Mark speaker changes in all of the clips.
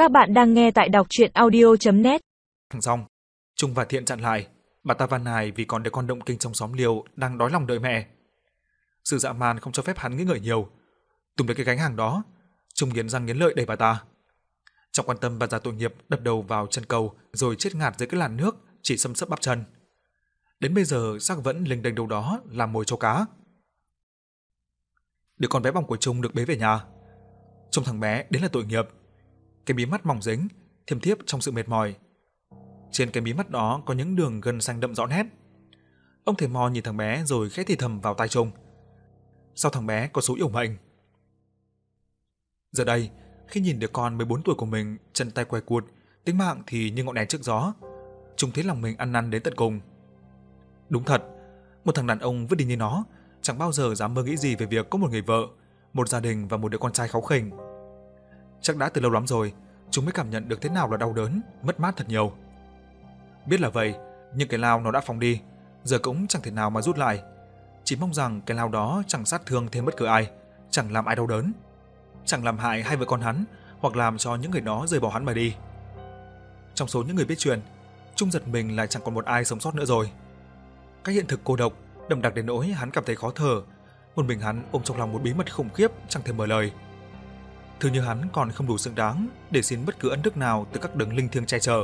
Speaker 1: Các bạn đang nghe tại đọc truyện audio.net.
Speaker 2: Xong, Trung và Thiện chặn lại, bà ta van nài vì còn đứa con động kinh trong xóm Liêu đang đói lòng đợi mẹ. Sự dã man không cho phép hắn nghĩ ngợi nhiều. Tùm lấy cái gánh hàng đó, Trung nghiến răng nghiến lợi đẩy bà ta. Trong quan tâm, bà già tội nghiệp đập đầu vào chân cầu rồi chết ngạt dưới cái làn nước chỉ xâm xấp bắp chân. Đến bây giờ xác vẫn lênh đênh đâu đó làm mồi cho cá. Đứa con bé bỏng của Trung được bế về nhà. Trông thằng bé đến là tội nghiệp. Cái mí mắt mỏng dính, thiêm thiếp trong sự mệt mỏi. Trên cái mí mắt đó có những đường gân xanh đậm rõ nét. Ông thầy Mo nhìn thằng bé rồi khẽ thì thầm vào tai Trung. Sao thằng bé có số yểu mệnh? Giờ đây, khi nhìn đứa con 14 tuổi của mình chân tay quay cuột, tính mạng thì như ngọn đèn trước gió, Trung thấy lòng mình ăn năn đến tận cùng. Đúng thật, một thằng đàn ông vứt đi như nó chẳng bao giờ dám mơ nghĩ gì về việc có một người vợ, một gia đình và một đứa con trai kháu khỉnh. Chắc đã từ lâu lắm rồi, chúng mới cảm nhận được thế nào là đau đớn, mất mát thật nhiều. Biết là vậy, nhưng cái lao nó đã phóng đi, giờ cũng chẳng thể nào mà rút lại. Chỉ mong rằng cái lao đó chẳng sát thương thêm bất cứ ai, chẳng làm ai đau đớn, chẳng làm hại hai vợ con hắn, hoặc làm cho những người đó rời bỏ hắn mà đi. Trong số những người biết chuyện, Trung giật mình lại chẳng còn một ai sống sót nữa rồi. Cái hiện thực cô độc, đậm đặc đến nỗi hắn cảm thấy khó thở. Một mình hắn ôm trong lòng một bí mật khủng khiếp chẳng thể mở lời. Thứ như hắn còn không đủ xứng đáng để xin bất cứ ân đức nào từ các đấng linh thiêng che chở.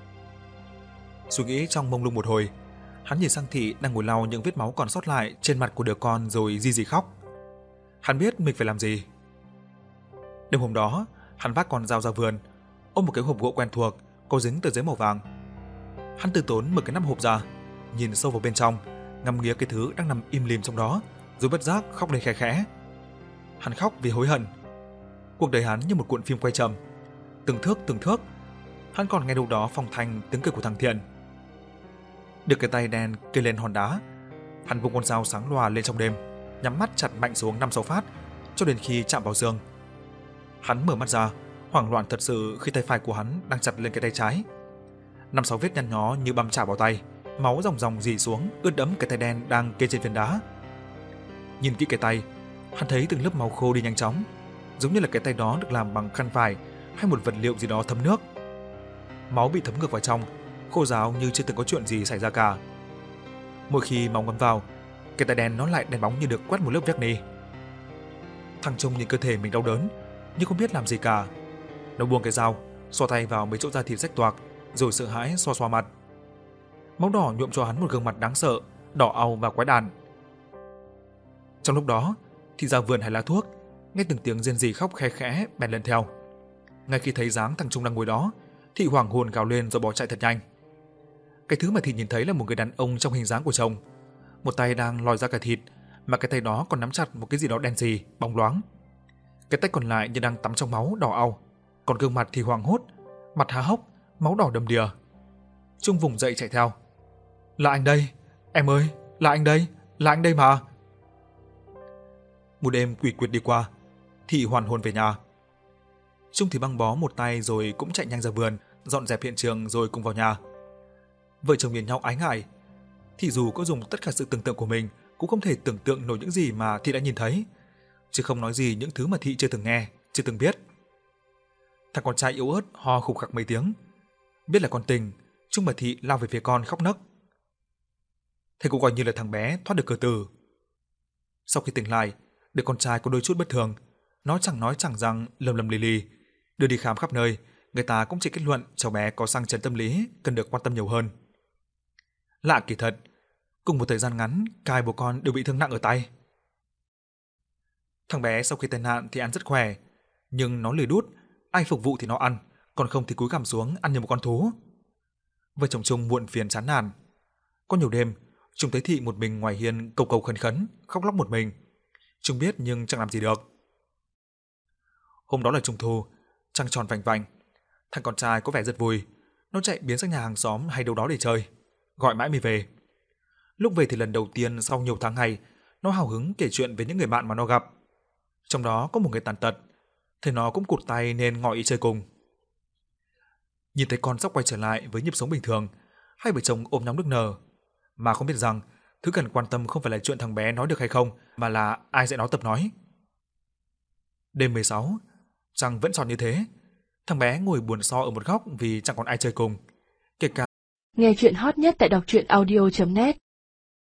Speaker 2: Suy nghĩ trong mông lung một hồi, hắn nhìn sang Thị đang ngồi lau những vết máu còn sót lại trên mặt của đứa con rồi rì khóc. Hắn biết mình phải làm gì. Đêm hôm đó, hắn vác con dao ra vườn, ôm một cái hộp gỗ quen thuộc, có dính tờ giấy màu vàng. Hắn từ tốn mở cái nắp hộp ra, nhìn sâu vào bên trong, ngắm nghía cái thứ đang nằm im lìm trong đó, rồi bất giác khóc lên khẽ khẽ. Hắn khóc vì hối hận. Cuộc đời hắn như một cuộn phim quay chậm, từng thước, hắn còn nghe đâu đó phong thanh tiếng cười của thằng Thiện. Được cái tay đen kê lên hòn đá, hắn vung con dao sáng loà lên trong đêm, nhắm mắt chặt mạnh xuống 5-6 phát, cho đến khi chạm vào xương. Hắn mở mắt ra, hoảng loạn thật sự khi tay phải của hắn đang chặt lên cái tay trái. 5-6 vết nhăn nhó như băm chảo vào tay, máu ròng ròng rỉ xuống, ướt đẫm cái tay đen đang kê trên phiến đá. Nhìn kỹ cái tay, hắn thấy từng lớp máu khô đi nhanh chóng, giống như là cái tay đó được làm bằng khăn vải hay một vật liệu gì đó thấm nước. Máu bị thấm ngược vào trong, khô ráo như chưa từng có chuyện gì xảy ra cả. Mỗi khi máu ngấm vào, cái tay đen nó lại đen bóng như được quét một lớp verni. Thằng Trung nhìn cơ thể mình đau đớn, nhưng không biết làm gì cả. Nó buông cái dao, xoa tay vào mấy chỗ da thịt rách toạc, rồi sợ hãi xoa mặt. Máu đỏ nhuộm cho hắn một gương mặt đáng sợ, đỏ au và quái đản. Trong lúc đó, Thị ra vườn hái lá thuốc, nghe từng tiếng rên rỉ khóc khe khẽ bèn lên theo. Ngay khi thấy dáng thằng Trung đang ngồi đó, Thị hoảng hồn gào lên rồi bỏ chạy thật nhanh. Cái thứ mà Thị nhìn thấy là một người đàn ông trong hình dáng của chồng, một tay đang lòi ra cả thịt, mà cái tay đó còn nắm chặt một cái gì đó đen sì, bóng loáng. Cái tay còn lại như đang tắm trong máu đỏ au, còn gương mặt thì hoảng hốt, mặt há hốc, máu đỏ đầm đìa. Trung vùng dậy chạy theo. Là anh đây, em ơi, là anh đây mà. Một đêm quỷ quyệt đi qua, Thị hoàn hồn về nhà. Trung thì băng bó một tay rồi cũng chạy nhanh ra vườn, dọn dẹp hiện trường rồi cùng vào nhà. Vợ chồng nhìn nhau ái ngại. Thị dù có dùng tất cả sự tưởng tượng của mình cũng không thể tưởng tượng nổi những gì mà Thị đã nhìn thấy, chứ không nói gì những thứ mà Thị chưa từng nghe, chưa từng biết. Thằng con trai yếu ớt ho khục khặc mấy tiếng. Biết là con tình, Trung và Thị lao về phía con khóc nấc. Thế cũng coi như là thằng bé thoát được cửa tử. Sau khi tỉnh lại, đứa con trai có đôi chút bất thường, nó chẳng nói chẳng rằng, lầm lì lì, đưa đi khám khắp nơi, người ta cũng chỉ kết luận cháu bé có sang chấn tâm lý, cần được quan tâm nhiều hơn. Lạ kỳ thật, cùng một thời gian ngắn, cả hai bố con đều bị thương nặng ở tay. Thằng bé sau khi tai nạn thì ăn rất khỏe, nhưng nó lười đút, ai phục vụ thì nó ăn, còn không thì cúi gằm xuống ăn như một con thú. Vợ chồng Trung muộn phiền chán nản. Có nhiều đêm, Trung thấy Thị một mình ngoài hiên cầu cầu khấn khấn, khóc lóc một mình. Trung biết nhưng chẳng làm gì được. Hôm đó là Trung thu, trăng tròn vành vạnh. Thằng con trai có vẻ rất vui, nó chạy biến sang nhà hàng xóm hay đâu đó để chơi, gọi mãi mới về. Lúc về thì lần đầu tiên sau nhiều tháng ngày, nó hào hứng kể chuyện về những người bạn mà nó gặp. Trong đó có một người tàn tật, thế nó cũng cụt tay nên ngỏ ý chơi cùng. Nhìn thấy con sắp quay trở lại với nhịp sống bình thường, hai vợ chồng ôm nhau nức nở, mà không biết rằng thứ cần quan tâm không phải là chuyện thằng bé nói được hay không, mà là ai sẽ nói tập nói. Đêm 16, trăng vẫn tròn như thế. Thằng bé ngồi buồn so ở một góc vì chẳng còn ai chơi cùng. Kể cả
Speaker 3: Nghe chuyện hot nhất tại đọc truyện audio.net